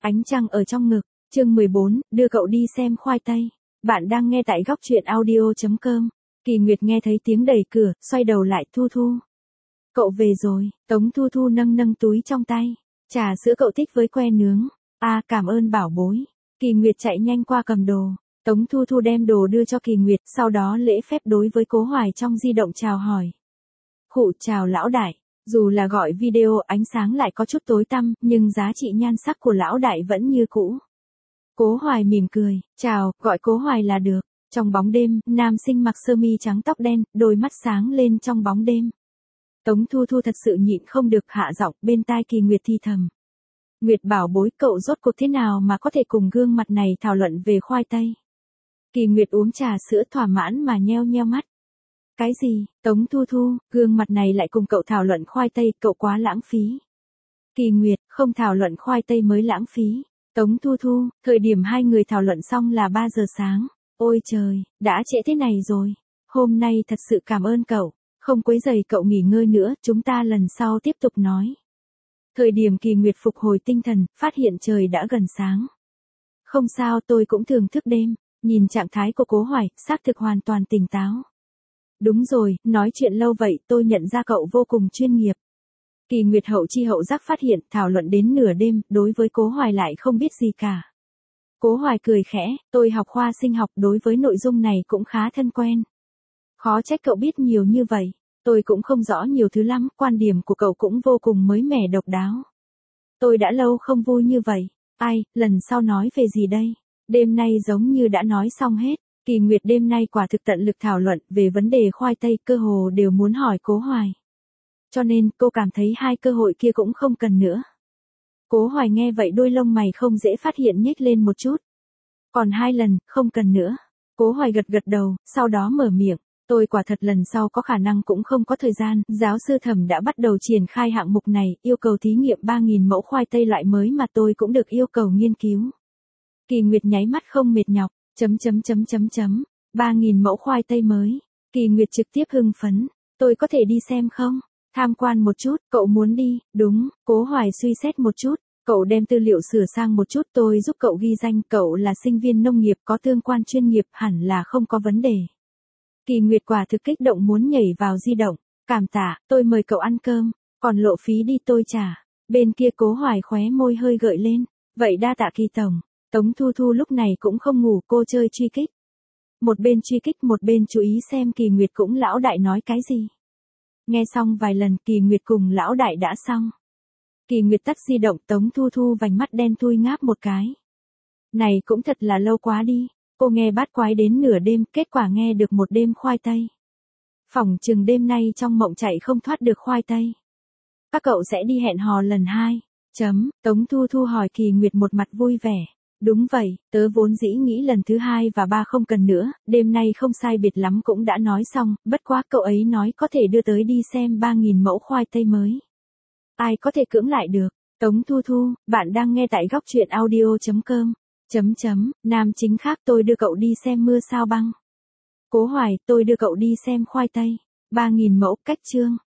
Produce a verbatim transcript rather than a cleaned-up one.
Ánh trăng ở trong ngực, chương mười bốn, đưa cậu đi xem khoai tây. Bạn đang nghe tại góc truyện audio chấm com. Kỳ Nguyệt nghe thấy tiếng đẩy cửa, xoay đầu lại. Thu Thu. Cậu về rồi. Tống Thu Thu nâng nâng túi trong tay. Trà sữa cậu thích với que nướng. À, cảm ơn bảo bối. Kỳ Nguyệt chạy nhanh qua cầm đồ. Tống Thu Thu đem đồ đưa cho Kỳ Nguyệt, sau đó lễ phép đối với Cố Hoài trong di động chào hỏi. Khụ, chào lão đại. Dù là gọi video, ánh sáng lại có chút tối tăm, nhưng giá trị nhan sắc của lão đại vẫn như cũ. Cố Hoài mỉm cười, chào, gọi Cố Hoài là được. Trong bóng đêm, nam sinh mặc sơ mi trắng tóc đen, đôi mắt sáng lên trong bóng đêm. Tống Thu Thu thật sự nhịn không được hạ giọng bên tai Kỳ Nguyệt thi thầm. Nguyệt bảo bối, cậu rốt cuộc thế nào mà có thể cùng gương mặt này thảo luận về khoai tây. Kỳ Nguyệt uống trà sữa thỏa mãn mà nheo nheo mắt. Cái gì, Tống Thu Thu, gương mặt này lại cùng cậu thảo luận khoai tây, cậu quá lãng phí. Kỳ Nguyệt, không thảo luận khoai tây mới lãng phí. Tống Thu Thu, thời điểm hai người thảo luận xong là ba giờ sáng. Ôi trời, đã trễ thế này rồi. Hôm nay thật sự cảm ơn cậu, không quấy rầy cậu nghỉ ngơi nữa, chúng ta lần sau tiếp tục nói. Thời điểm Kỳ Nguyệt phục hồi tinh thần, phát hiện trời đã gần sáng. Không sao, tôi cũng thường thức đêm. Nhìn trạng thái của Cố Hoài, xác thực hoàn toàn tỉnh táo. Đúng rồi, nói chuyện lâu vậy, tôi nhận ra cậu vô cùng chuyên nghiệp. Kỳ Nguyệt hậu chi hậu giác phát hiện, thảo luận đến nửa đêm, đối với Cố Hoài lại không biết gì cả. Cố Hoài cười khẽ, tôi học khoa sinh học, đối với nội dung này cũng khá thân quen. Khó trách cậu biết nhiều như vậy, tôi cũng không rõ nhiều thứ lắm, quan điểm của cậu cũng vô cùng mới mẻ độc đáo. Tôi đã lâu không vui như vậy, ai, lần sau nói về gì đây? Đêm nay giống như đã nói xong hết. Kỳ Nguyệt đêm nay quả thực tận lực thảo luận về vấn đề khoai tây, cơ hồ đều muốn hỏi Cố Hoài. Cho nên, cô cảm thấy hai cơ hội kia cũng không cần nữa. Cố Hoài nghe vậy đôi lông mày không dễ phát hiện nhếch lên một chút. Còn hai lần, không cần nữa. Cố Hoài gật gật đầu, sau đó mở miệng. Tôi quả thật lần sau có khả năng cũng không có thời gian. Giáo sư Thẩm đã bắt đầu triển khai hạng mục này, yêu cầu thí nghiệm ba nghìn mẫu khoai tây loại mới mà tôi cũng được yêu cầu nghiên cứu. Kỳ Nguyệt nháy mắt không mệt nhọc. Chấm chấm chấm chấm chấm, ba nghìn mẫu khoai tây mới. Kỳ Nguyệt trực tiếp hưng phấn. Tôi có thể đi xem không? Tham quan một chút, cậu muốn đi, đúng, Cố Hoài suy xét một chút. Cậu đem tư liệu sửa sang một chút, tôi giúp cậu ghi danh, cậu là sinh viên nông nghiệp có tương quan chuyên nghiệp, hẳn là không có vấn đề. Kỳ Nguyệt quả thực kích động muốn nhảy vào di động. Cảm tạ, tôi mời cậu ăn cơm, còn lộ phí đi tôi trả. Bên kia Cố Hoài khóe môi hơi gợi lên. Vậy đa tạ Kỳ tổng. Tống Thu Thu lúc này cũng không ngủ, cô chơi truy kích. Một bên truy kích một bên chú ý xem Kỳ Nguyệt cũng lão đại nói cái gì. Nghe xong vài lần, Kỳ Nguyệt cùng lão đại đã xong. Kỳ Nguyệt tắt di động, Tống Thu Thu vành mắt đen thui ngáp một cái. Này cũng thật là lâu quá đi, cô nghe bát quái đến nửa đêm, kết quả nghe được một đêm khoai tây. Phỏng chừng đêm nay trong mộng chạy không thoát được khoai tây. Các cậu sẽ đi hẹn hò lần hai. Chấm, Tống Thu Thu hỏi Kỳ Nguyệt một mặt vui vẻ. Đúng vậy, tớ vốn dĩ nghĩ lần thứ hai và ba không cần nữa, đêm nay không sai biệt lắm cũng đã nói xong, bất quá cậu ấy nói có thể đưa tới đi xem ba nghìn mẫu khoai tây mới. Ai có thể cưỡng lại được? Tống Thu Thu, bạn đang nghe tại góc truyện audio chấm com. Chấm chấm, nam chính khác tôi đưa cậu đi xem mưa sao băng. Cố Hoài, tôi đưa cậu đi xem khoai tây. ba nghìn mẫu, cách chương.